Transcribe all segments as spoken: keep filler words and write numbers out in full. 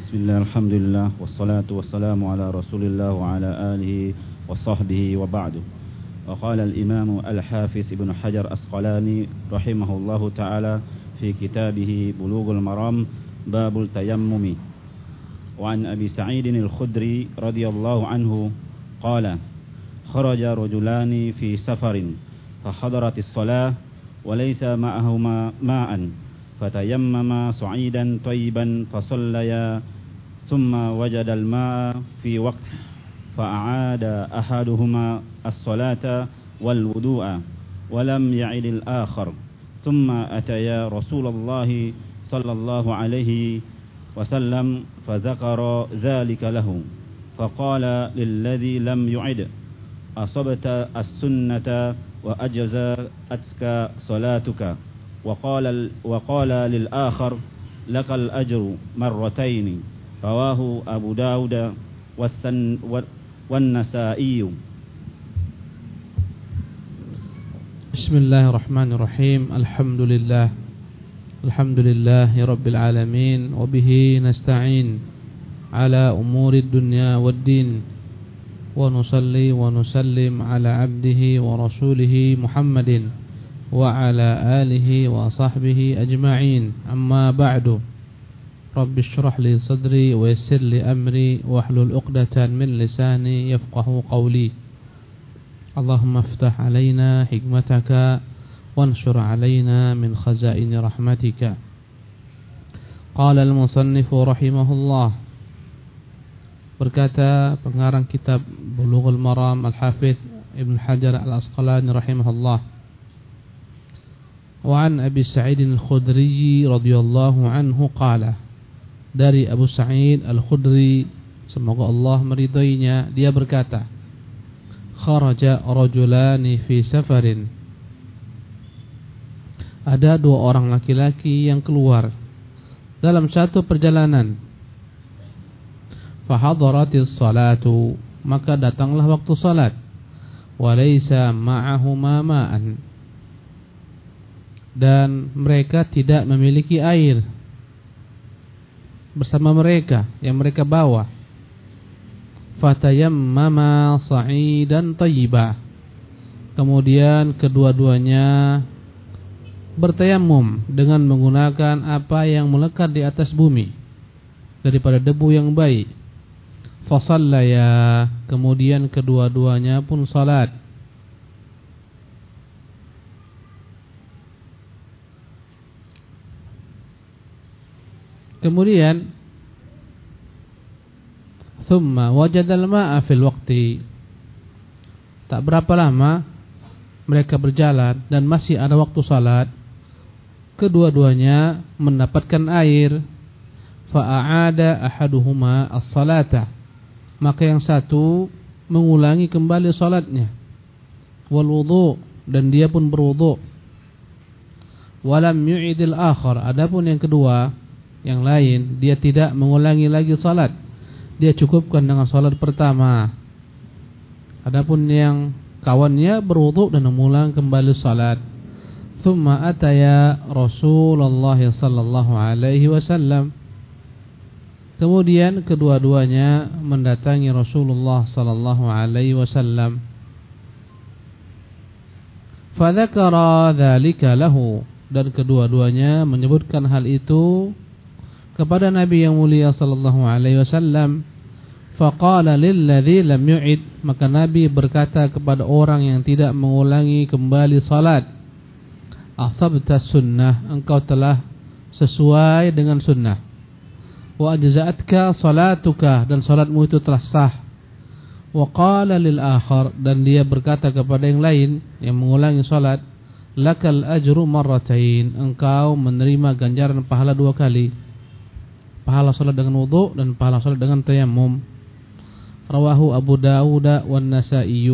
Bismillah, alhamdulillah, wassalatu wassalamu ala rasulillah wa ala alihi wa sahbihi wa ba'du. Wa qala al-imam al-hafiz ibn Hajar Asqalani rahimahullahu ta'ala fi kitabih Bulughul Maram babul tayammumi. Wa an Abi Sa'id al-Khudri radhiyallahu anhu qala kharaja rajulani fi safarin fa hadaratis salah wa laysa ma'ahuma ma'an fatayammama sa'idan tayyiban fasallaya ثم وجد الماء في وقت فأعاد أحدهما الصلاة والوضوء ولم يعد الآخر ثم أتيا رسول الله صلى الله عليه وسلم فذكر ذلك له فقال للذي لم يعد أصبت السنة وأجزأتك صلاتك وقال, وقال للآخر لك الأجر مرتين رواه أبو داود والنسائي. بسم الله الرحمن الرحيم. الحمد لله الحمد لله رب العالمين وبه نستعين على أمور الدنيا والدين ونصلي ونسلم على عبده ورسوله محمد وعلى آله وصحبه أجمعين. أما بعد رب اشرح لي صدري ويسر لي أمري واحلل عقدة من لساني يفقه قولي. اللهم افتح علينا حكمتك وانشر علينا من خزائن رحمتك. قال المصنف رحمه الله, berkata pengarang kitab Bulughul Maram Al-Hafidz Ibn Hajar Al-Asqalani rahimahullah, wa an Abi Sa'id Al-Khudri radhiyallahu anhu qala, dari Abu Sa'id Al-Khudri, semoga Allah meridainya, dia berkata, kharaja rajulani fi safarin, ada dua orang laki-laki yang keluar dalam satu perjalanan. Fahadaratis salatu, maka datanglah waktu salat. Walaysa ma'ahuma ma'an, dan mereka tidak memiliki air bersama mereka yang mereka bawa. Fatayammama sa'idan tayyiba, kemudian kedua-duanya bertayamum dengan menggunakan apa yang melekat di atas bumi daripada debu yang baik. Fasallaya, kemudian kedua-duanya pun salat. Kemudian thumma wajadal ma'a fil waqti, tak berapa lama mereka berjalan dan masih ada waktu salat. Kedua-duanya mendapatkan air. Fa'aada ahaduhuma as-salata, maka yang satu mengulangi kembali salatnya. Wal wudu, dan dia pun berwudu. Walam yu'idil akhar, adapun yang kedua, yang lain, dia tidak mengulangi lagi salat, dia cukupkan dengan salat pertama. Adapun yang kawannya berwudu dan mengulang kembali salat. Thumma ataya Rasulullah sallallahu alaihi wasallam, kemudian kedua-duanya mendatangi Rasulullah sallallahu alaihi wasallam. Fadzakara dzalika lahu, dan kedua-duanya menyebutkan hal itu kepada Nabi yang mulia sallallahu alaihi wasallam. Faqala lilladzi lam yu'id, maka Nabi berkata kepada orang yang tidak mengulangi kembali salat, asabta sunnah, engkau telah sesuai dengan sunnah. Wa ajza'atka salatuka, dan salatmu itu telah sah. Wa qala lil akhar, dan dia berkata kepada yang lain yang mengulangi salat, lakal ajru marratain, engkau menerima ganjaran pahala dua kali, pahala salat dengan wudu dan pahala salat dengan tayammum. Rawahu Abu Dawud wan Nasa'i.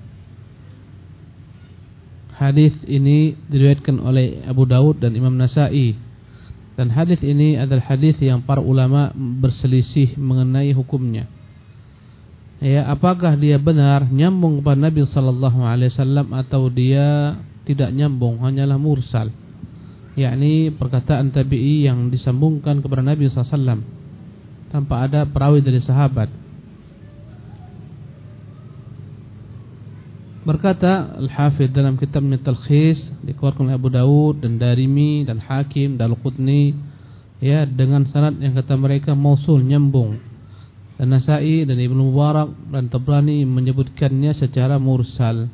Hadis ini diriwayatkan oleh Abu Dawud dan Imam Nasa'i. Dan hadis ini adalah hadis yang para ulama berselisih mengenai hukumnya. Ya, apakah dia benar nyambung kepada Nabi sallallahu alaihi wasallam atau dia tidak nyambung, hanyalah mursal. Yakni perkataan tabi'i yang disambungkan kepada Nabi sallallahu alaihi wasallam. tanpa ada perawi dari sahabat. Berkata Al-Hafidh dalam kitabnya Talkhis, dikeluarkan oleh Abu Dawud dan Darimi dan Hakim dan Al-Qutni, ya, dengan sanad yang kata mereka mausul, nyambung. Dan Nasa'i dan Ibnu Mubarak dan Tabrani menyebutkannya secara mursal.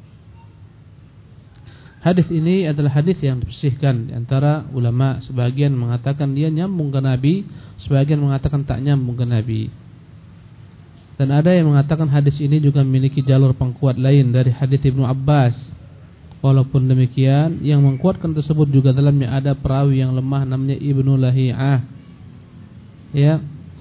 Hadis ini adalah hadis yang dipersihkan di antara ulama. Sebagian mengatakan dia nyambung ke Nabi, sebagian mengatakan tak nyambung ke Nabi. Dan ada yang mengatakan hadis ini juga memiliki jalur pengkuat lain dari hadis Ibnu Abbas. Walaupun demikian, yang menguatkan tersebut juga dalamnya ada perawi yang lemah namanya Ibnu Lahi'ah. Ya.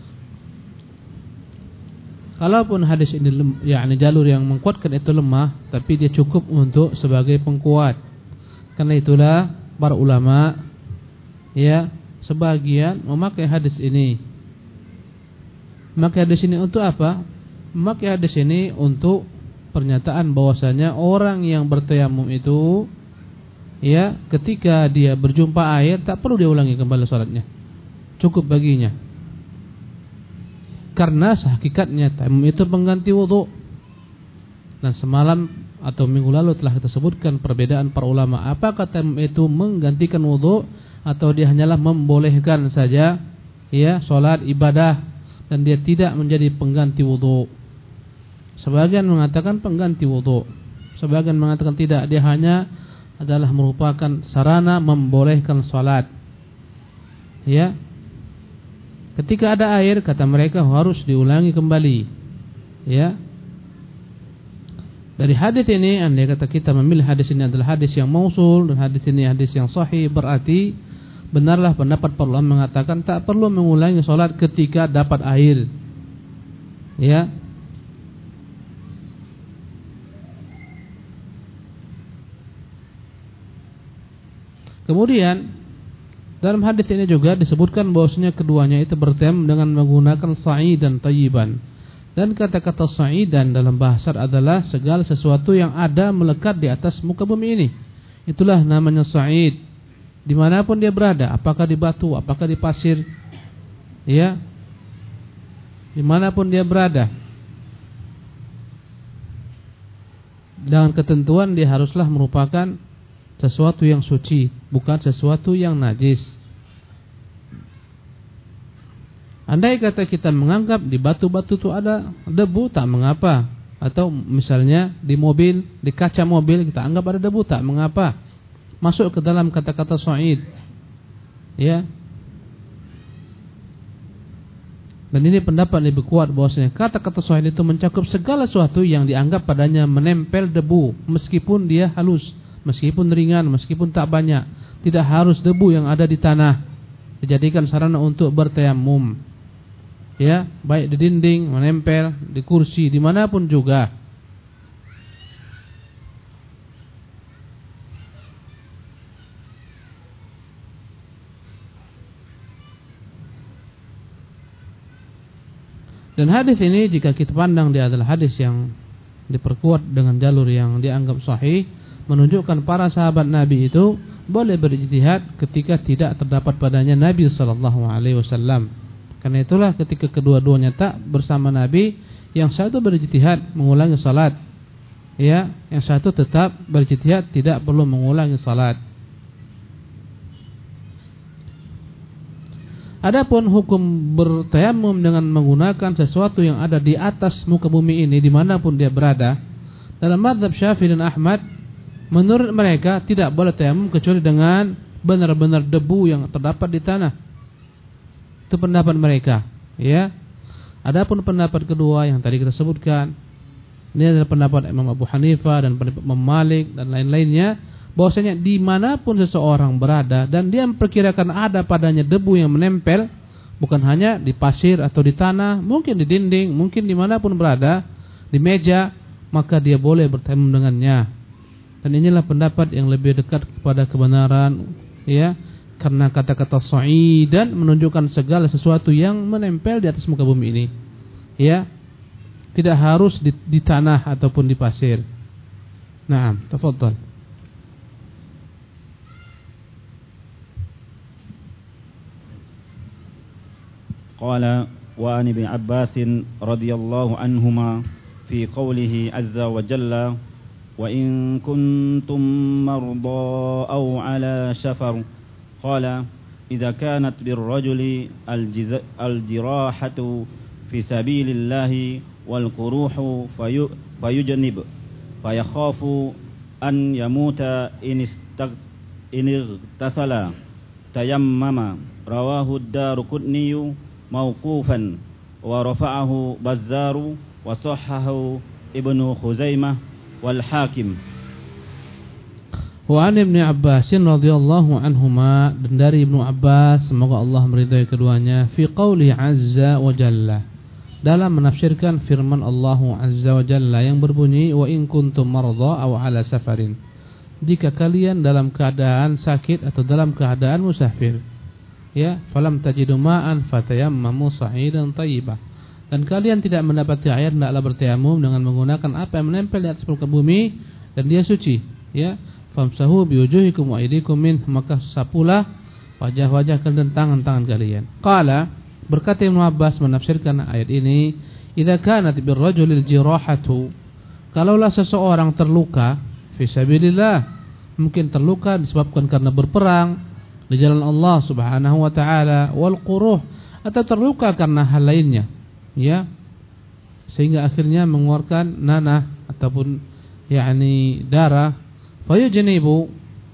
Kalaupun hadis ini yakni jalur yang menguatkan itu lemah, tapi dia cukup untuk sebagai pengkuat. Karena itulah para ulama, ya, sebagian memakai hadis ini. Memakai hadis ini untuk apa? Memakai hadis ini untuk pernyataan bahwasanya orang yang bertayamum itu, ya, ketika dia berjumpa air tak perlu dia ulangi kembali salatnya. Cukup baginya. Karena hakikatnya tayamum itu pengganti wudu. Dan semalam atau minggu lalu telah kita sebutkan perbedaan para ulama. Apakah tayamum itu menggantikan wudu atau dia hanyalah membolehkan saja, ya, salat ibadah dan dia tidak menjadi pengganti wudu. Sebagian mengatakan pengganti wudu, sebagian mengatakan tidak, dia hanya adalah merupakan sarana membolehkan salat. Ya. Ketika ada air, kata mereka harus diulangi kembali. Ya. Dari hadis ini, andai kata kita memilih hadis ini adalah hadis yang mausul dan hadis ini hadis yang sahih, berarti benarlah pendapat para ulama mengatakan tak perlu mengulangi salat ketika dapat air. Ya. Kemudian dalam hadis ini juga disebutkan bahwasanya keduanya itu bertayamum dengan menggunakan sa'idan thayyiban. Dan kata-kata sa'idan dalam bahasa adalah segala sesuatu yang ada melekat di atas muka bumi ini. Itulah namanya sa'id. Dimanapun dia berada, apakah di batu, apakah di pasir, ya, dimanapun dia berada, dengan ketentuan dia haruslah merupakan sesuatu yang suci, bukan sesuatu yang najis. Andai kata kita menganggap di batu-batu itu ada debu, tak mengapa. Atau misalnya di mobil, di kaca mobil kita anggap ada debu, tak mengapa. Masuk ke dalam kata-kata sa'id. Ya. Dan ini pendapat lebih kuat bahwasanya kata-kata sa'id itu mencakup segala sesuatu yang dianggap padanya menempel debu, meskipun dia halus, meskipun ringan, meskipun tak banyak. Tidak harus debu yang ada di tanah dijadikan sarana untuk bertayamum. Ya, baik di dinding, menempel di kursi, dimanapun juga. Dan hadis ini jika kita pandang dia adalah hadis yang diperkuat dengan jalur yang dianggap sahih, menunjukkan para sahabat Nabi itu boleh berijtihad ketika tidak terdapat padanya Nabi sallallahu alaihi wasallam. Karena itulah ketika kedua-duanya tak bersama Nabi, yang satu berijtihad mengulangi salat, ya, yang satu tetap berijtihad tidak perlu mengulangi salat. Adapun hukum bertayamum dengan menggunakan sesuatu yang ada di atas muka bumi ini dimanapun dia berada, dalam mazhab Syafi'i dan Ahmad, menurut mereka tidak boleh tayamum kecuali dengan benar-benar debu yang terdapat di tanah. Itu pendapat mereka, ya. Adapun pendapat kedua yang tadi kita sebutkan, ini adalah pendapat Imam Abu Hanifah dan pendapat Imam Malik dan lain-lainnya, bahwasanya dimanapun seseorang berada dan dia memperkirakan ada padanya debu yang menempel, bukan hanya di pasir atau di tanah, mungkin di dinding, mungkin dimanapun berada, di meja, maka dia boleh bertayamum dengannya. Dan inilah pendapat yang lebih dekat kepada kebenaran, ya, karena kata-kata sa'idan menunjukkan segala sesuatu yang menempel di atas muka bumi ini, ya, tidak harus di, di tanah ataupun di pasir. Naam, tafadhal. قال وعن ابن عباس رضي الله عنهما في قوله عز وجل وإن كنتم مرضى أو على سفر قال إذا كانت بالرجل الجراحة في سبيل الله والقروح فيجنب فيخاف أن يموت إن اغتسل تيمم رواه الدارقطني موقوفا ورفعه بزار وصححه ابن خزيمة والحاكم. Wa an Ibnu Abbas radhiyallahu anhuma, dan dari Ibnu Abbas semoga Allah meridai keduanya, fi qauli azza wa jalla, dalam menafsirkan firman Allah azza wa jalla yang berbunyi wa in kuntum marda aw ala safarin, jika kalian dalam keadaan sakit atau dalam keadaan musafir, ya, falam tajidu ma'an fatayammamu sa'idan thayyibah, dan kalian tidak mendapati air, hendaklah bertayamum dengan menggunakan apa yang menempel di atas muka bumi dan dia suci, ya. Famsahu biwujuhikum wa aydikum min, maka sapulah wajah-wajah dan tangan-tangan kalian. Qala, berkata Ibnu Abbas menafsirkan ayat ini, idza kanat birrajulil jirahatu, kalaulah seseorang terluka fi sabilillah, mungkin terluka disebabkan karena berperang di jalan Allah Subhanahu wa taala, wal quruh, atau terluka karena hal lainnya, ya, sehingga akhirnya mengeluarkan nanah ataupun yakni darah, fayujnibu,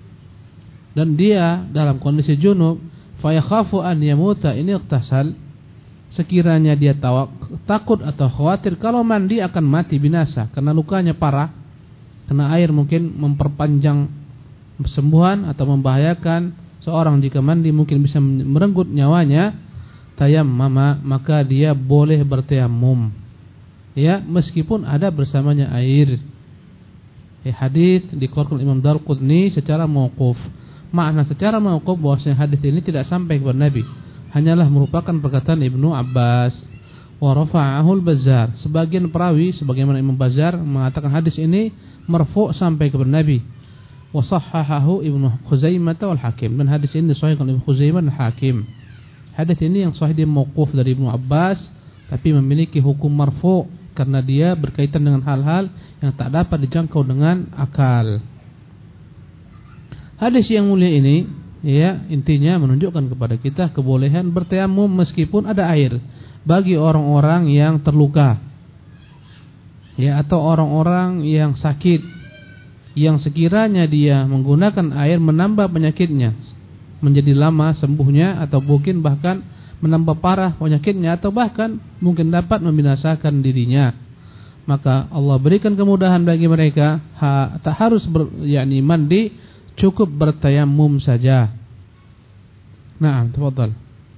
dan dia dalam kondisi junub, fayakhafu an yamuta ini ightasal, sekiranya dia tawak, takut atau khawatir kalau mandi akan mati binasa karena lukanya parah, kena air mungkin memperpanjang kesembuhan atau membahayakan seorang, jika mandi mungkin bisa merenggut nyawanya, tayammama, maka dia boleh bertayamum, ya, meskipun ada bersamanya air. Ya, hadis dikeluarkan Imam Darqutni secara mauquf. Makna secara mauquf bahwasanya hadis ini tidak sampai kepada Nabi, hanyalah merupakan perkataan Ibnu Abbas. Wa rafa'ahu al-Bazzar, sebagian perawi sebagaimana Imam Bazzar mengatakan hadis ini marfu' sampai kepada Nabi. Wa sahhahahu Ibnu Khuzaimah wal Hakim, dan hadis ini sahih oleh Ibnu Khuzaimah dan Hakim. Hadis ini yang sahih dia mauquf dari Ibnu Abbas, tapi memiliki hukum marfu' karena dia berkaitan dengan hal-hal yang tak dapat dijangkau dengan akal. Hadis yang mulia ini, ya, intinya menunjukkan kepada kita kebolehan bertayamum meskipun ada air bagi orang-orang yang terluka, ya, atau orang-orang yang sakit, yang sekiranya dia menggunakan air menambah penyakitnya menjadi lama sembuhnya, atau mungkin bahkan menambah parah penyakitnya, atau bahkan mungkin dapat membinasakan dirinya, maka Allah berikan kemudahan bagi mereka, ha, tak harus ber, yakni mandi, cukup bertayamum saja. Naam, tafadhal.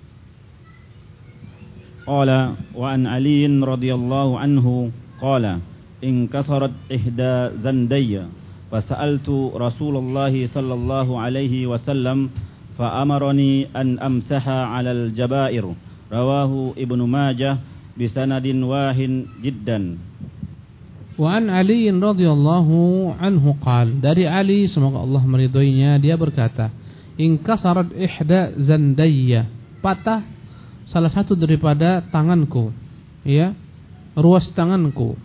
Qala wa an Ali radhiyallahu anhu qala in kasarat ihda zandayya fasa'altu Rasulullah sallallahu alaihi wasallam فأمرني أن أمسح على الجبائر رواه ابن ماجه بسند واهن جدا. وعن علي رضي الله عنه قال, dari Ali semoga Allah meridhoinya, dia berkata, in kasarat ihda zandayya, patah salah satu daripada tanganku, ya, ruas tanganku.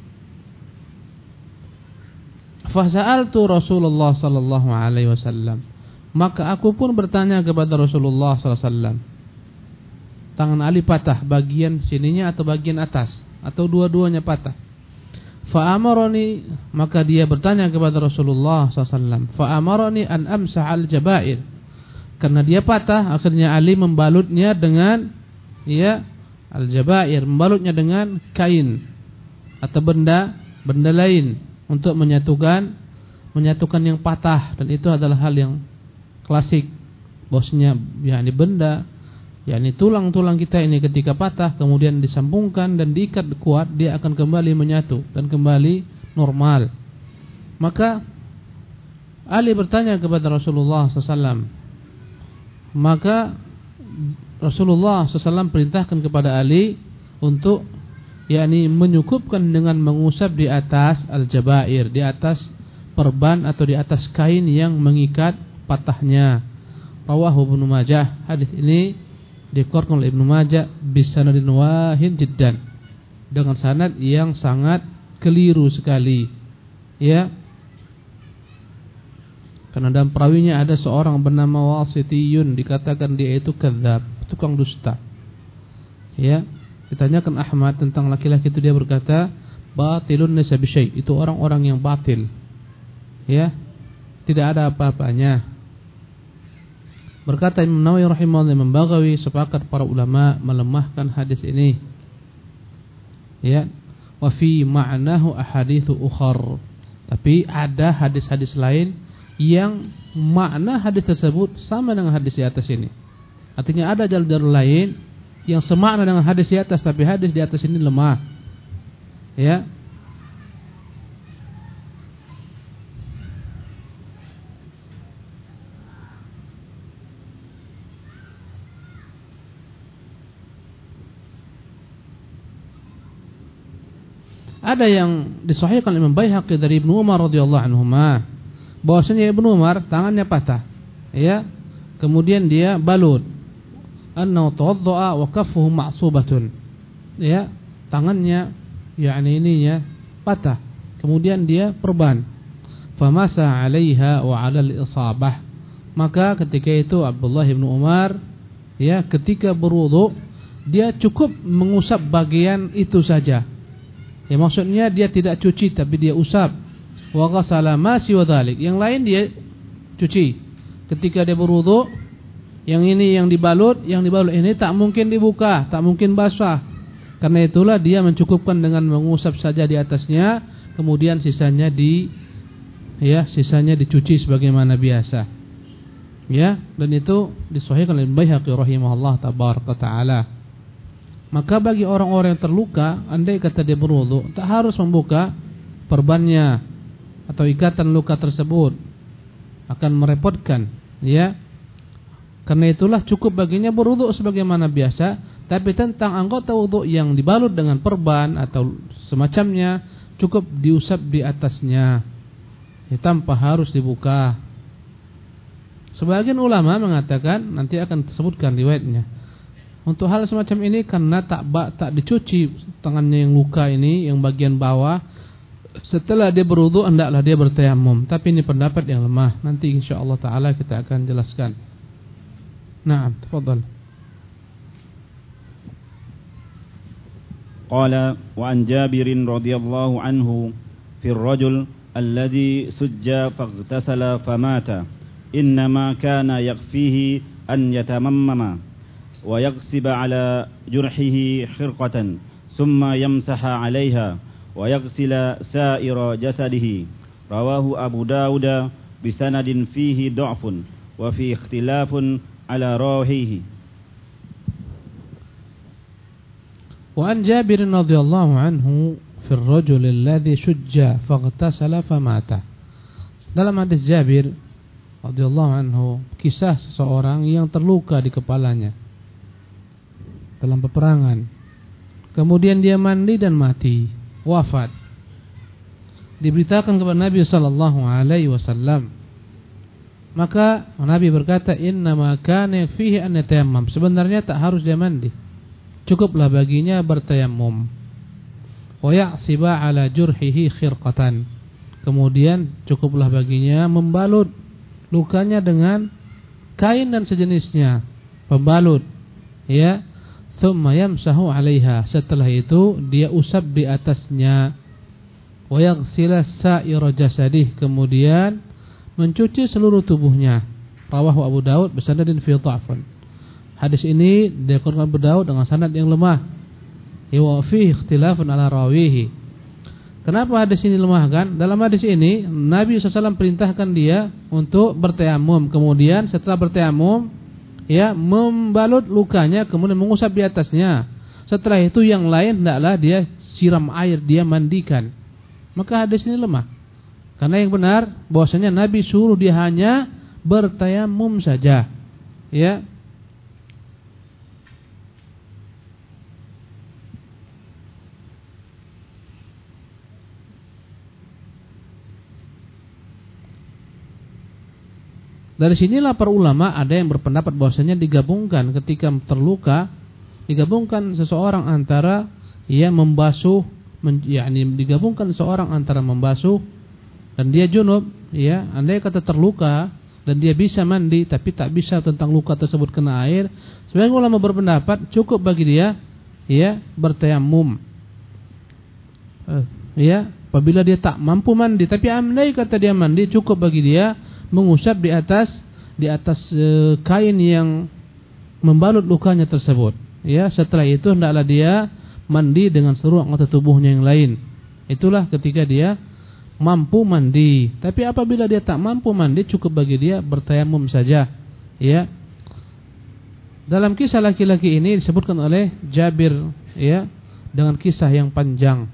Fa sa'altu Rasulullah sallallahu alaihi wasallam, maka aku pun bertanya kepada Rasulullah sallallahu alaihi wasallam. Tangan Ali patah, bagian sininya atau bagian atas, atau dua-duanya patah. Fa'amarani, maka dia bertanya kepada Rasulullah sallallahu alaihi wasallam, fa'amarani an amsah al-jabair, karena dia patah, akhirnya Ali membalutnya dengan, ya, al-jabair, membalutnya dengan kain atau benda benda lain untuk menyatukan menyatukan yang patah, dan itu adalah hal yang klasik, bosnya, yakni benda, yakni tulang-tulang kita ini ketika patah kemudian disambungkan dan diikat kuat, dia akan kembali menyatu dan kembali normal. Maka Ali bertanya kepada Rasulullah sallallahu alaihi wasallam, maka Rasulullah sallallahu alaihi wasallam perintahkan kepada Ali untuk, yakni, menyukupkan dengan mengusap di atas al-jabair, di atas perban atau di atas kain yang mengikat patahnya. Rawahu Ibnu Majah. Hadis ini dikeluarkan oleh Ibnu Majah bisanadin wahin jiddan, dengan sanad yang sangat keliru sekali, ya. Karena dalam perawinya ada seorang bernama Wasitiyun, dikatakan dia itu kadzab, tukang dusta. Ya, ditanyakan Ahmad tentang laki-laki itu, dia berkata, batilun laysa bisyai, itu orang-orang yang batil. Ya, tidak ada apa-apanya. Berkata Imam Nawawi rahimahullah, Imam Baghawi, sepakat para ulama melemahkan hadis ini. Ya, wa fi ma'nahu ahaditsu ukhar. Tapi ada hadis-hadis lain yang makna hadis tersebut sama dengan hadis di atas ini. Artinya ada jalur-jalur lain yang semakna dengan hadis di atas, tapi hadis di atas ini lemah. Ya. Ada yang disahihkan Imam Baihaqi dari Ibnu Umar radhiyallahu anhuma, bahwasanya Ibnu Umar tangannya patah, ya. Kemudian dia balut. Annahu tawaddaa wa kaffuhu ma'subatun. Ya, tangannya yakni ininya patah. Kemudian dia perban. Famasa 'alaiha wa 'alal isabah. Maka ketika itu Abdullah bin Umar, ya, ketika berwudu dia cukup mengusap bagian itu saja. Ya, maksudnya dia tidak cuci tapi dia usap. Wa ghasala ma siwa dzalik, yang lain dia cuci. Ketika dia berwudu, yang ini yang dibalut, yang dibalut ini tak mungkin dibuka, tak mungkin basah. Karena itulah dia mencukupkan dengan mengusap saja di atasnya, kemudian sisanya di ya, sisanya dicuci sebagaimana biasa. Ya, dan itu disahihkan oleh Baihaqi rahimahullah tabaraka taala. Maka bagi orang-orang yang terluka, andai kata dia berwudu, tak harus membuka perbannya atau ikatan luka tersebut, akan merepotkan, ya. Karena itulah cukup baginya berwudu sebagaimana biasa. Tapi tentang anggota wudu yang dibalut dengan perban atau semacamnya, cukup diusap di atasnya, ya, tanpa harus dibuka. Sebagian ulama mengatakan, nanti akan disebutkan riwayatnya, untuk hal semacam ini karena tak tak dicuci tangannya yang luka ini, yang bagian bawah, setelah dia berwudu hendaklah dia bertayamum. Tapi ini pendapat yang lemah. Nanti insyaallah taala kita akan jelaskan. Naam, tafadhal. Qala wa an Jabir radhiyallahu anhu fi ar-rajul alladhi sujja faghtasala famata innama kana yakfihi an yatamammama wa yaghsiba ala jurhihi khirqatan thumma yamsaha 'alayha wa yaghsila sa'ira jasadihi. Rawahu Abu Dawud bisanadin fihi dha'fun wa fi ikhtilafun ala rawihi. Wa an Jabir radhiyallahu anhu fi ar-rajul alladhi shujja faghtasala famata. Dalam hadis Jabir radhiyallahu anhu, kisah seseorang yang terluka di kepalanya dalam peperangan, kemudian dia mandi dan mati, wafat. Diberitakan kepada Nabi sallallahu alaihi wasallam. Maka Nabi berkata, innama kana yakfihi an yatayammam. Sebenarnya tak harus dia mandi, cukuplah baginya bertayammum. Wa ya'siba ala jurhihi khirqatan. Kemudian cukuplah baginya membalut lukanya dengan kain dan sejenisnya, pembalut, ya. Thumma yamsahu 'alaiha. Setelah itu dia usap di atasnya. Wa yaghsila sa'ira jasadih. Kemudian mencuci seluruh tubuhnya. Rawahu Abu Dawud bisanadin fi dha'fun. Hadis ini dikeluarkan Abu Dawud dengan sanad yang lemah. Wa fihi ikhtilafun ala rawihi. Kenapa hadis ini lemah kan? Dalam hadis ini Nabi sallallahu alaihi wasallam perintahkan dia untuk bertayamum. Kemudian setelah bertayamum, ya, membalut lukanya, kemudian mengusap di atasnya. Setelah itu yang lain hendaklah dia siram air, dia mandikan. Maka hadis ini lemah. Karena yang benar bahwasanya Nabi suruh dia hanya bertayamum saja, ya. Dari sinilah para ulama ada yang berpendapat bahwasanya digabungkan ketika terluka, digabungkan seseorang antara ia membasuh, men, yakni digabungkan seseorang antara membasuh dan dia junub, ya, andai kata terluka dan dia bisa mandi tapi tak bisa tentang luka tersebut kena air, sebagian ulama berpendapat cukup bagi dia, ya, bertayamum. Uh, ya, apabila dia tak mampu mandi, tapi andai kata dia mandi, cukup bagi dia mengusap di atas di atas e, kain yang membalut lukanya tersebut. Ya, setelah itu hendaklah dia mandi dengan seluruh anggota tubuhnya yang lain. Itulah ketika dia mampu mandi. Tapi apabila dia tak mampu mandi, cukup bagi dia bertayamum saja. Ya. Dalam kisah laki-laki ini disebutkan oleh Jabir, ya, dengan kisah yang panjang.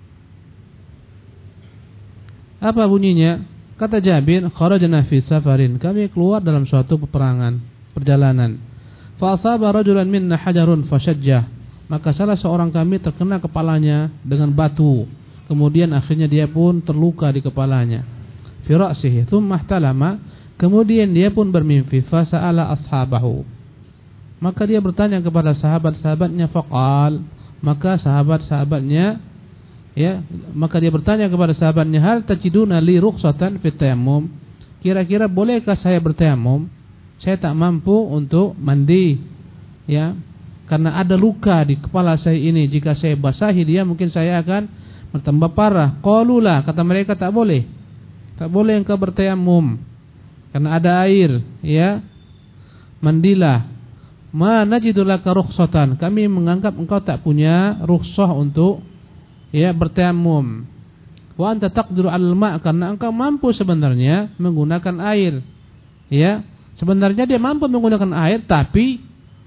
Apa bunyinya? Kata Jabir, kharajna fi safarin, kami keluar dalam suatu peperangan, perjalanan. Fa asaba rajulan minna hajarun fashajjah, maka salah seorang kami terkena kepalanya dengan batu. Kemudian akhirnya dia pun terluka di kepalanya. Fi ra'sihi, thumma ihtalama, kemudian dia pun bermimpi, fa sa'ala ashabahu. Maka dia bertanya kepada sahabat-sahabatnya, faqal, maka sahabat-sahabatnya, ya, maka dia bertanya kepada sahabatnya, hal tajiduna li rukhsatan fit tayammum, kira-kira bolehkah saya bertayamum? Saya tak mampu untuk mandi, ya, karena ada luka di kepala saya ini. Jika saya basahi dia, mungkin saya akan bertambah parah. Qalulah, kata mereka, tak boleh, tak boleh engkau bertayamum karena ada air, ya, mandilah. Ma najidu laka rukhsatan, kami menganggap engkau tak punya rukhsah untuk, ya, bertayamum. Wa anta taqdiru 'alal ma', karena engkau mampu sebenarnya menggunakan air. Ya, sebenarnya dia mampu menggunakan air, tapi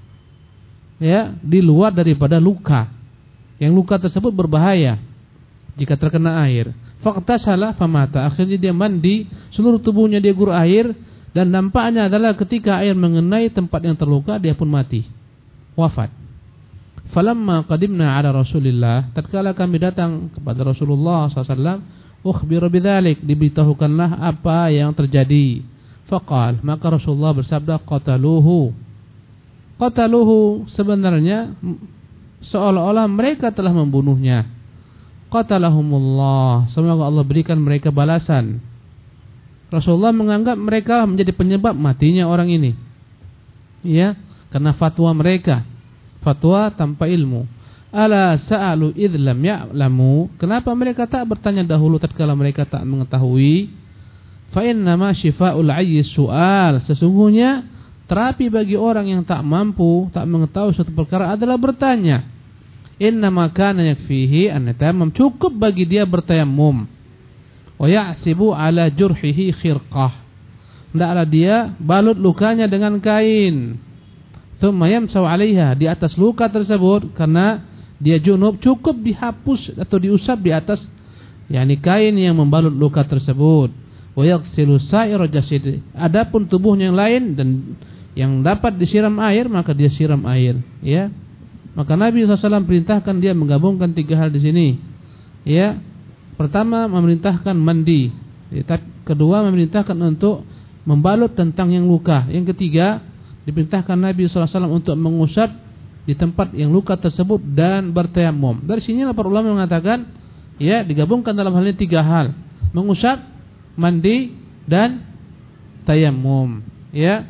ya, di luar daripada luka. Yang luka tersebut berbahaya jika terkena air. Faqtasala famata, akhirnya dia mandi, seluruh tubuhnya dia gurau air, dan dampaknya adalah ketika air mengenai tempat yang terluka, dia pun mati, wafat. Falamma qadimna ala Rasulillah, tatkala kami datang kepada Rasulullah sallallahu alaihi wasallam, ukhbira bidzalik, diberitahukanlah apa yang terjadi. Faqal, maka Rasulullah bersabda, qataluhu. Qataluhu, sebenarnya seolah-olah mereka telah membunuhnya. Qatalahumullah, semoga Allah berikan mereka balasan. Rasulullah menganggap mereka menjadi penyebab matinya orang ini, ya, karena fatwa mereka, fatwa tanpa ilmu. Ala sa'alu idh lam ya'lamu, kenapa mereka tak bertanya dahulu tatkala mereka tak mengetahui? Fa innama syifa'ul 'ayyi su'al, sesungguhnya terapi bagi orang yang tak mampu, tak mengetahui suatu perkara adalah bertanya. Innama kana yakfihi an yatayammam, cukup bagi dia bertayamum. Wa ya'sibu 'ala jurhihi khirqah, hendaklah dia balut lukanya dengan kain. Tsumma yamsahu 'alaiha, di atas luka tersebut, karena dia junub, cukup dihapus atau diusap di atas, yakni kain yang membalut luka tersebut. Wa yaghsilu sa'ira jasadi, adapun tubuhnya yang lain dan yang dapat disiram air, maka dia siram air, ya. Maka Nabi sallallahu alaihi wasallam perintahkan dia menggabungkan tiga hal di sini, ya. Pertama, memerintahkan mandi, ya. Kedua, memerintahkan untuk membalut tentang yang luka. Yang ketiga, diperintahkan Nabi sallallahu alaihi wasallam untuk mengusap di tempat yang luka tersebut dan bertayamum. Dari sinilah para ulama mengatakan, ya, digabungkan dalam hal ini tiga hal: mengusap, mandi, dan tayamum, ya.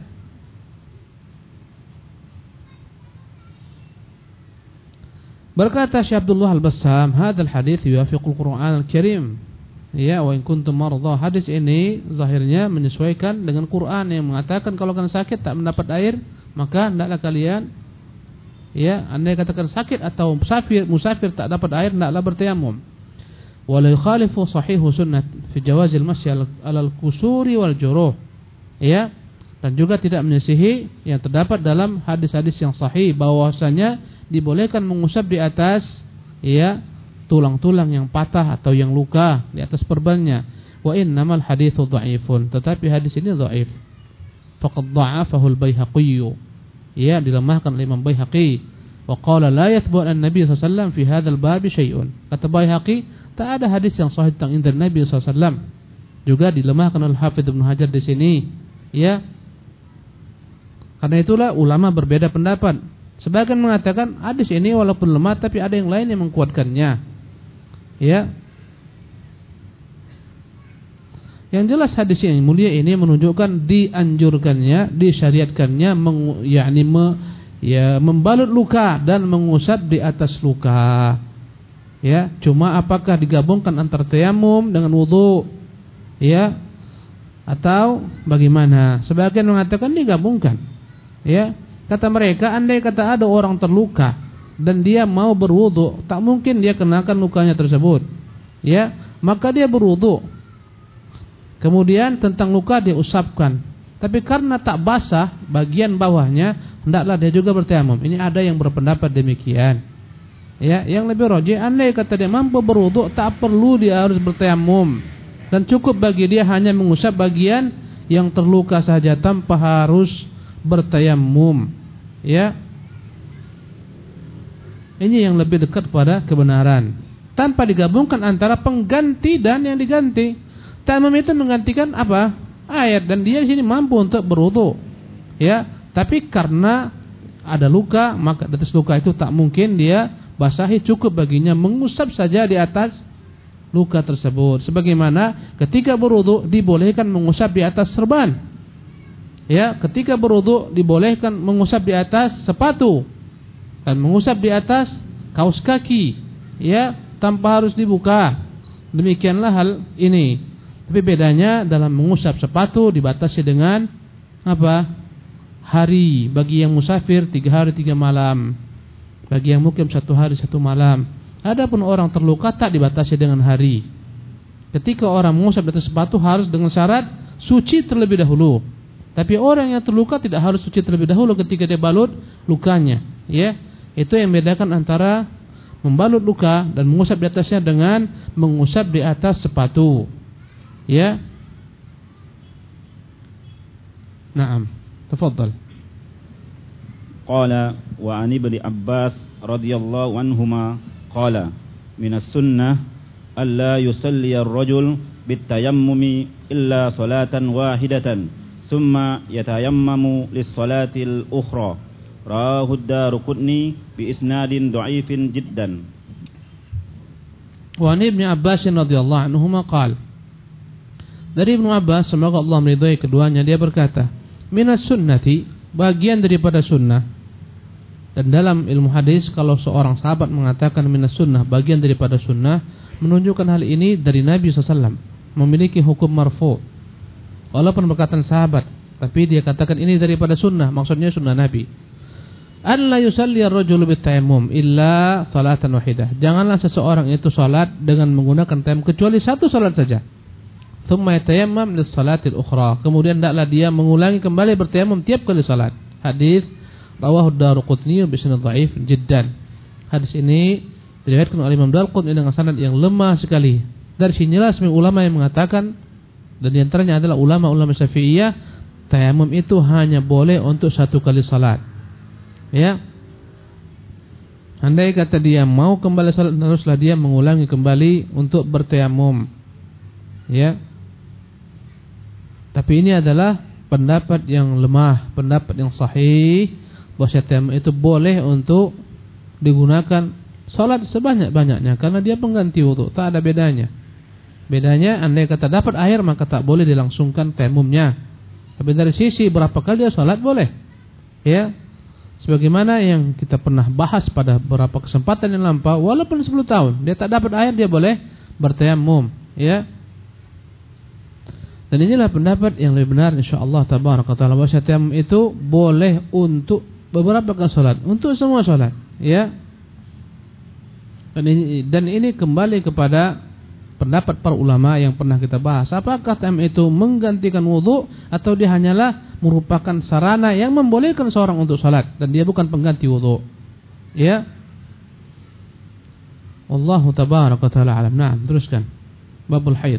Berkata Syekh Abdullah Al-Bassam, hadzal hadits yuwafiqul Qur'an al-Karim. Ya, wa in kuntum marḍā, hadis ini zahirnya menyesuaikan dengan Quran yang mengatakan kalau kalian sakit tak mendapat air, maka hendaklah kalian, ya, andai katakan sakit atau musafir, musafir tak dapat air, hendaklah bertayamum. Wa la yukhalifu sahihu sunnah fi jawazil masyi 'alal kusuri wal juruh. Ya, dan juga tidak menyisihi yang terdapat dalam hadis-hadis yang sahih bahwasanya dibolehkan mengusap di atas, ya, tulang-tulang yang patah atau yang luka, di atas perbannya. Wa innamal haditsu dha'ifun, tetapi hadis ini dhaif. Faqad dha'afahu al-Baihaqi, ya, dilemahkan oleh Imam Baihaqi. Wa qala la yathbut an-nabi sallallahu alaihi wasallam fi hadzal bab syai'un. Kata Baihaqi, tak ada hadis yang sahih tentang indra Nabi sallallahu alaihi wasallam. Juga dilemahkan oleh Hafidz Ibnu Hajar di sini, ya. Karena itulah ulama berbeda pendapat. Sebagian mengatakan hadis ini walaupun lemah tapi ada yang lain yang menguatkannya. Ya. Yang jelas hadis yang mulia ini menunjukkan dianjurkannya, disyariatkannya meng, yakni me, ya membalut luka dan mengusap di atas luka. Ya, cuma apakah digabungkan antara tayamum dengan wudu? Ya. Atau bagaimana? Sebagian mengatakan digabungkan. Ya. Kata mereka, andai kata ada orang terluka dan dia mau berwudu, tak mungkin dia kenakan lukanya tersebut. Ya, maka dia berwudu. Kemudian tentang luka dia usapkan. Tapi karena tak basah bagian bawahnya, hendaklah dia juga bertayamum. Ini ada yang berpendapat demikian. Ya, yang lebih rajih, andai kata dia mampu berwudu, tak perlu dia harus bertayamum. Dan cukup bagi dia hanya mengusap bagian yang terluka saja tanpa harus bertayamum. Ya. Ini yang lebih dekat pada kebenaran. Tanpa digabungkan antara pengganti dan yang diganti. Tayamum itu menggantikan apa? Air, dan dia di sini mampu untuk berwudu. Ya, tapi karena ada luka, maka di atas luka itu tak mungkin dia basahi, cukup baginya mengusap saja di atas luka tersebut. Sebagaimana ketika berwudu dibolehkan mengusap di atas serban. Ya, ketika berwudu dibolehkan mengusap di atas sepatu dan mengusap di atas kaos kaki, ya, tanpa harus dibuka. Demikianlah hal ini. Tapi bedanya dalam mengusap sepatu dibatasi dengan apa? Hari. Bagi yang musafir tiga hari tiga malam. Bagi yang mukim satu hari satu malam. Adapun orang terluka tak dibatasi dengan hari. Ketika orang mengusap di atas sepatu harus dengan syarat suci terlebih dahulu. Tapi orang yang terluka tidak harus suci terlebih dahulu ketika dia balut lukanya. Ya, itu yang membedakan antara membalut luka dan mengusap di atasnya dengan mengusap di atas sepatu. Ya. Naam. Tafadhal. Qala wa an ibni Abbas radhiyallahu anhuma qala minas sunnah alla yusalli ar-rajul bitayammumi illa salatan wahidatan thumma yatayammamu lis-salatil ukhra. Rawahu ad-Darqutni bi isnadin dha'ifin jiddan. Wa an ibni Abbas radhiyallahu anhuma qala, dari Ibnu Abbas, semoga Allah meridhai keduanya, dia berkata, minas sunnati, bagian daripada sunnah. Dan dalam ilmu hadis, kalau seorang sahabat mengatakan minas sunnah, bagian daripada sunnah, menunjukkan hal ini dari Nabi shallallahu alaihi wasallam, memiliki hukum marfu. Walaupun berkatan sahabat, tapi dia katakan ini daripada sunnah, maksudnya sunnah Nabi. An la yusalli ar-rajulu bitayammum illa salatan wahidah. Janganlah seseorang itu salat dengan menggunakan tayamum kecuali satu salat saja. Thumma yatayammam lis-salatil ukhra. Kemudian hendaklah dia mengulangi kembali bertayamum tiap kali salat. Hadis rawahu ad-Darqutni bi sanad dhaif jiddan. Hadis ini diriwayatkan oleh Imam Darqutni dengan sanad yang lemah sekali. Dari sinilah semua ulama yang mengatakan, dan di antaranya adalah ulama-ulama Syafi'iyah, tayamum itu hanya boleh untuk satu kali salat. Ya. Andai kata dia mau kembali salat, haruslah dia mengulangi kembali untuk bertayamum. Ya. Tapi ini adalah pendapat yang lemah, pendapat yang sahih, bahwa tayamum itu boleh untuk digunakan salat sebanyak-banyaknya karena dia pengganti wudu, tak ada bedanya. Bedanya andai kata dapat air maka tak boleh dilangsungkan tayamumnya. Tapi dari sisi berapa kali dia salat boleh. Ya. Sebagaimana yang kita pernah bahas pada beberapa kesempatan yang lampau, walaupun sepuluh tahun dia tak dapat air, dia boleh bertayamum, ya. Dan inilah pendapat yang lebih benar insyaallah tabaraka taala, bahwa tayamum itu boleh untuk beberapa kali salat, untuk semua salat, ya. Dan ini, dan ini kembali kepada pendapat para ulama yang pernah kita bahas. Apakah tayamum itu menggantikan wudu atau dia hanyalah merupakan sarana yang membolehkan seorang untuk salat dan dia bukan pengganti wudu, ya. Wallahu tabaraka taala alam. Naam, teruskan. Babul haid.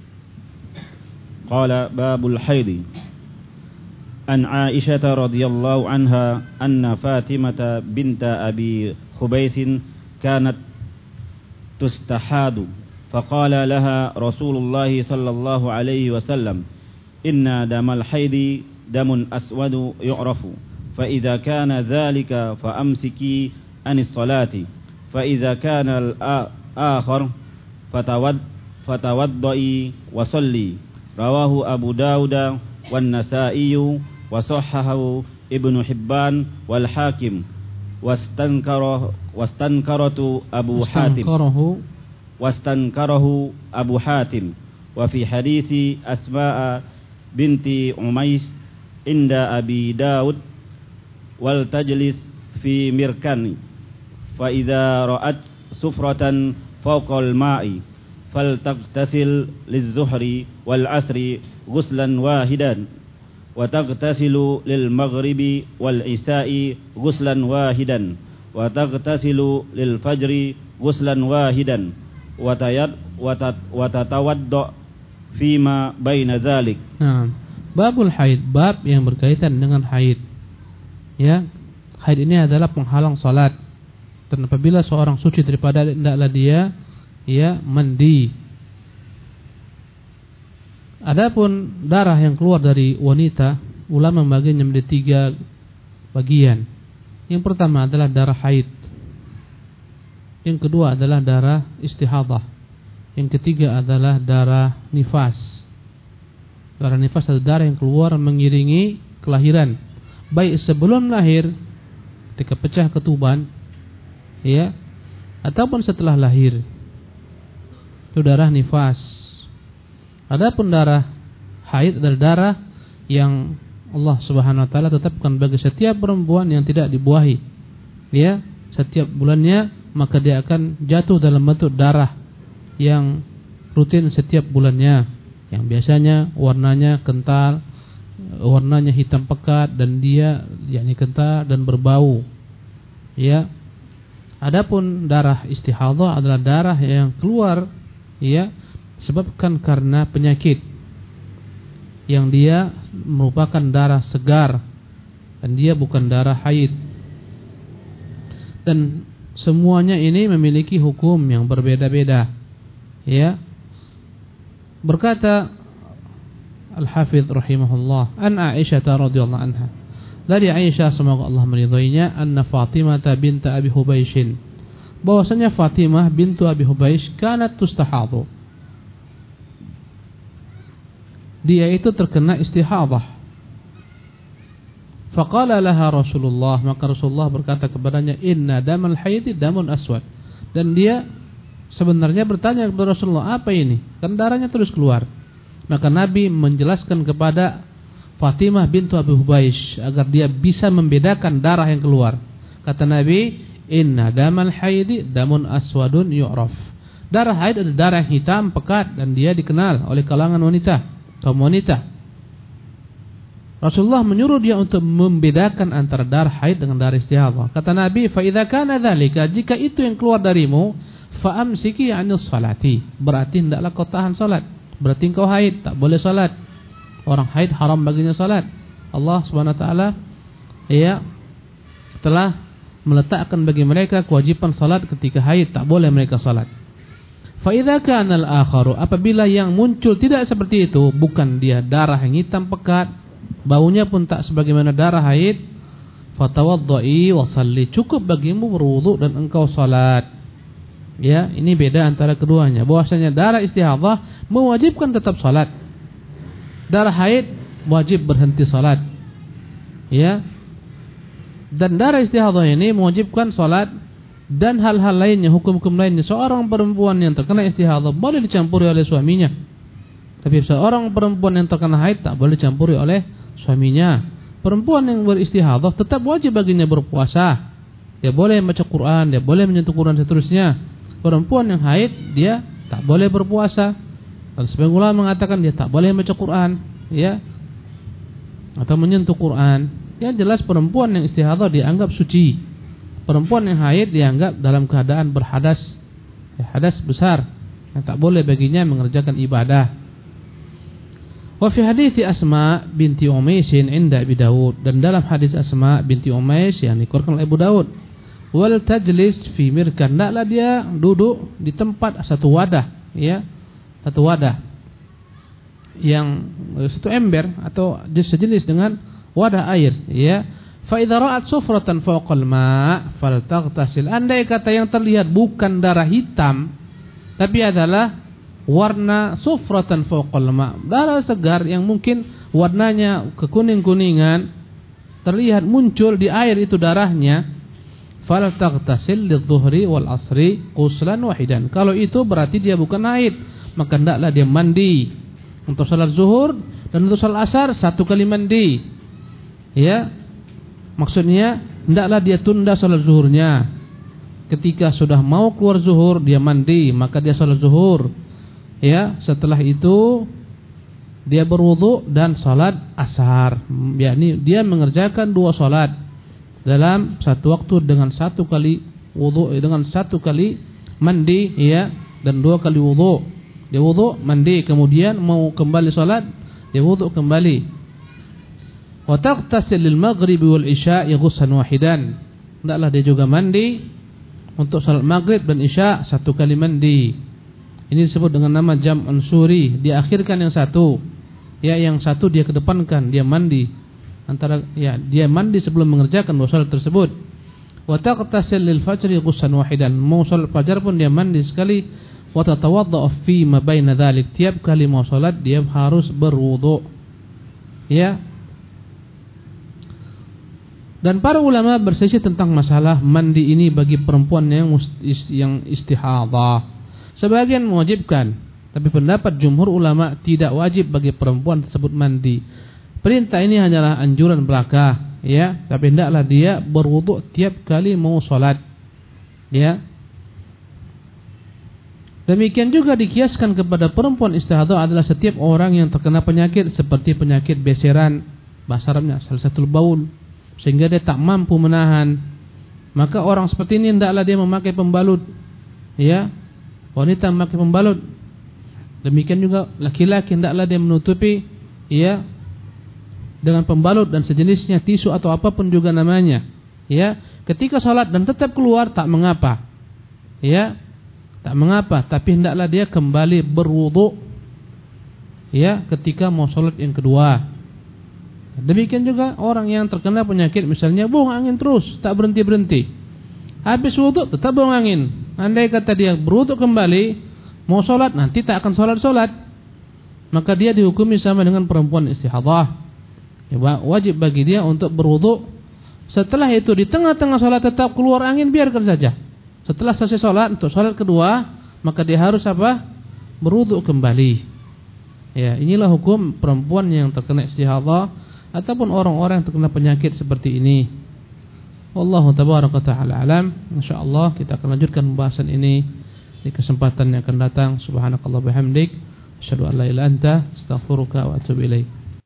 Qala babul haid. An Aisyah radhiyallahu anha anna Fatimah binta Abi Khubais kanat tustahadu faqala laha Rasulullah sallallahu alaihi wasallam inna damal haidi damun aswadu yu'rafu فإذا كان ذلك فأمسكي عن الصلاة فإذا كان الآخر فتود فتوضئي وصلي. رواه أبو داود والنسائي وصححه ابن حبان والحاكم واستنكره واستنكرت أبو حاتم واستنكره أبو حاتم. وفي حديث أسماء بنت عميس عند أبي داود والتجلس في مركان فإذا رأت سفرة فوق الماء فلتغتسل للظهر والعصر غسلا واحدا وتغتسل للمغرب والعشاء غسلا واحدا وتغتسل للفجر غسلا واحدا وتتوضأ فيما بين ذلك. Nah, babul haid, bab yang berkaitan dengan haid. Ya, haid ini adalah penghalang salat. Dan apabila seorang suci daripada hendaklah dia ya mandi. Adapun darah yang keluar dari wanita, ulama membaginya menjadi tiga bagian. Yang pertama adalah darah haid. Yang kedua adalah darah istihadah. Yang ketiga adalah darah nifas. Darah nifas adalah darah yang keluar mengiringi kelahiran, baik sebelum lahir ketika pecah ketuban, ya, ataupun setelah lahir. Itu darah nifas. Adapun darah haid adalah darah yang Allah Subhanahu wa taala tetapkan bagi setiap perempuan yang tidak dibuahi. Ya, setiap bulannya maka dia akan jatuh dalam bentuk darah yang rutin setiap bulannya, yang biasanya warnanya kental, warnanya hitam pekat dan dia yakni kental dan berbau. Ya. Adapun darah istihadah adalah darah yang keluar ya disebabkan karena penyakit, yang dia merupakan darah segar dan dia bukan darah haid. Dan semuanya ini memiliki hukum yang berbeda-beda. Ya. Berkata Al-Hafidz rahimahullah, an Aisyah radhiyallahu anha, dari Aisyah semoga Allah meridhoinya, anna Fatimah bint Abi Hubaysh, bahwasanya Fatimah bintu Abi Hubaysh kanat tustahadhu, dia itu terkena istihadah. Faqala laha Rasulullah, maka Rasulullah berkata kepadanya, inna damal haidi damun aswad. Dan dia sebenarnya bertanya kepada Rasulullah, apa ini? Kan darahnya terus keluar. Maka Nabi menjelaskan kepada Fatimah bintu Abi Hubaysh agar dia bisa membedakan darah yang keluar. Kata Nabi, inna damal haidi damun aswadun yu'raf. Darah haid adalah darah yang hitam pekat dan dia dikenal oleh kalangan wanita, kaum wanita. Rasulullah menyuruh dia untuk membedakan antara darah haid dengan darah istihadah. Kata Nabi, fa idza kana dzalika, jika itu yang keluar darimu, fa amsiki 'anis salati, berarti hendaklah kau tahan salat. Berarti engkau haid, tak boleh salat. Orang haid haram baginya salat. Allah Subhanahu wa taala ya telah meletakkan bagi mereka kewajiban salat ketika haid, tak boleh mereka salat. Fa idza kana al-akharu, apabila yang muncul tidak seperti itu, bukan dia darah yang hitam pekat, baunya pun tak sebagaimana darah haid, fatawaddai wa shalli, cukup bagimu berwudu dan engkau salat. Ya, ini beda antara keduanya. Bahwasanya darah istihadah mewajibkan tetap salat. Darah haid wajib berhenti salat. Ya. Dan darah istihadah ini mewajibkan salat dan hal-hal lainnya, hukum-hukum lainnya. Seorang perempuan yang terkena istihadah boleh dicampuri oleh suaminya. Tapi seorang perempuan yang terkena haid tak boleh dicampuri oleh suaminya. Perempuan yang beristihadah tetap wajib baginya berpuasa. Dia boleh baca Quran, dia boleh menyentuh Quran seterusnya. Perempuan yang haid dia tak boleh berpuasa. Dan sebagian ulama mengatakan dia tak boleh baca Quran, ya, atau menyentuh Quran. Yang jelas perempuan yang istihadah dianggap suci. Perempuan yang haid dianggap dalam keadaan berhadas, ya, hadas besar, yang tak boleh baginya mengerjakan ibadah. Wa fi hadits Asma binti Umays inda Abi Dawud, dan dalam hadis Asma binti Umays yang dikeluarkan oleh Abu Dawud, wal tajlis fi mirkan, hendaklah dia duduk di tempat satu wadah, ya, satu wadah yang satu ember atau sejenis dengan wadah air, ya. Fa idza ra'at sufratan fawqal ma' faltaghtasil. Andai kata yang terlihat bukan darah hitam tapi adalah warna sufratan fawqal ma', darah segar yang mungkin warnanya kekuning-kuningan, terlihat muncul di air itu darahnya, faltaghtasil lidzuhri wal asri ghuslan wahidan. Kalau itu berarti dia bukan haid, maka hendaklah dia mandi untuk salat zuhur dan untuk salat asar satu kali mandi. Ya, maksudnya hendaklah dia tunda salat zuhurnya. Ketika sudah mau keluar zuhur dia mandi, maka dia salat zuhur. Ya, setelah itu dia berwudu dan salat asar. Yakni dia mengerjakan dua salat dalam satu waktu dengan satu kali wudu, dengan satu kali mandi, ya, dan dua kali wudu. Dia wudu, mandi, kemudian mau kembali salat, dia wudu kembali. Wa taqtasil lil maghribi wal isya'i ghuslan wahidan. Hendaklah dia juga mandi untuk salat maghrib dan isya satu kali mandi. Ini disebut dengan nama jam' ansuri. Dia akhirkan yang satu, ya, yang satu dia kedepankan, dia mandi antara, ya, dia mandi sebelum mengerjakan dua salat tersebut. Wa taqtasil lil fajri ghuslan wahidan. Mau salat fajar pun dia mandi sekali. Wa tatawaddau fi ma baina dzalik. Tiap kali mau salat dia harus berwudu. Ya. Dan para ulama berselisih tentang masalah mandi ini bagi perempuan yang yang istihadhah. Sebagian mewajibkan, tapi pendapat jumhur ulama tidak wajib bagi perempuan tersebut mandi. Perintah ini hanyalah anjuran belaka, ya, tapi hendaklah dia berwudu tiap kali mau salat. Ya. Demikian juga dikiaskan kepada perempuan istihadhah adalah setiap orang yang terkena penyakit seperti penyakit beseran, bahasa Arabnya salsatul baul, sehingga dia tak mampu menahan. Maka orang seperti ini hendaklah dia memakai pembalut. Ya. Wanita memakai pembalut. Demikian juga laki-laki hendaklah dia menutupi, ya, dengan pembalut dan sejenisnya, tisu atau apapun juga namanya. Ya, ketika salat dan tetap keluar tak mengapa. Ya, tak mengapa, tapi hendaklah dia kembali berwudu, ya, ketika mau salat yang kedua. Demikian juga orang yang terkena penyakit misalnya buang angin terus, tak berhenti-berhenti. Habis wudu tetap buang angin. Andai kata dia berwudu kembali mau sholat, nanti tak akan sholat-sholat, maka dia dihukumi sama dengan perempuan istihadhah. Ya, wajib bagi dia untuk berwudu. Setelah itu di tengah-tengah sholat tetap keluar angin, biarkan saja. Setelah selesai sholat untuk sholat kedua, maka dia harus apa? Berwudu kembali. Ya, inilah hukum perempuan yang terkena istihadhah ataupun orang-orang yang terkena penyakit seperti ini. Wallahu tabaraka ta'ala alam. Insyaallah kita akan lanjutkan pembahasan ini di kesempatan yang akan datang. Subhanakallah bihamdik, asyhadu an la ilaha illa anta, astaghfiruka wa atubu ilaik.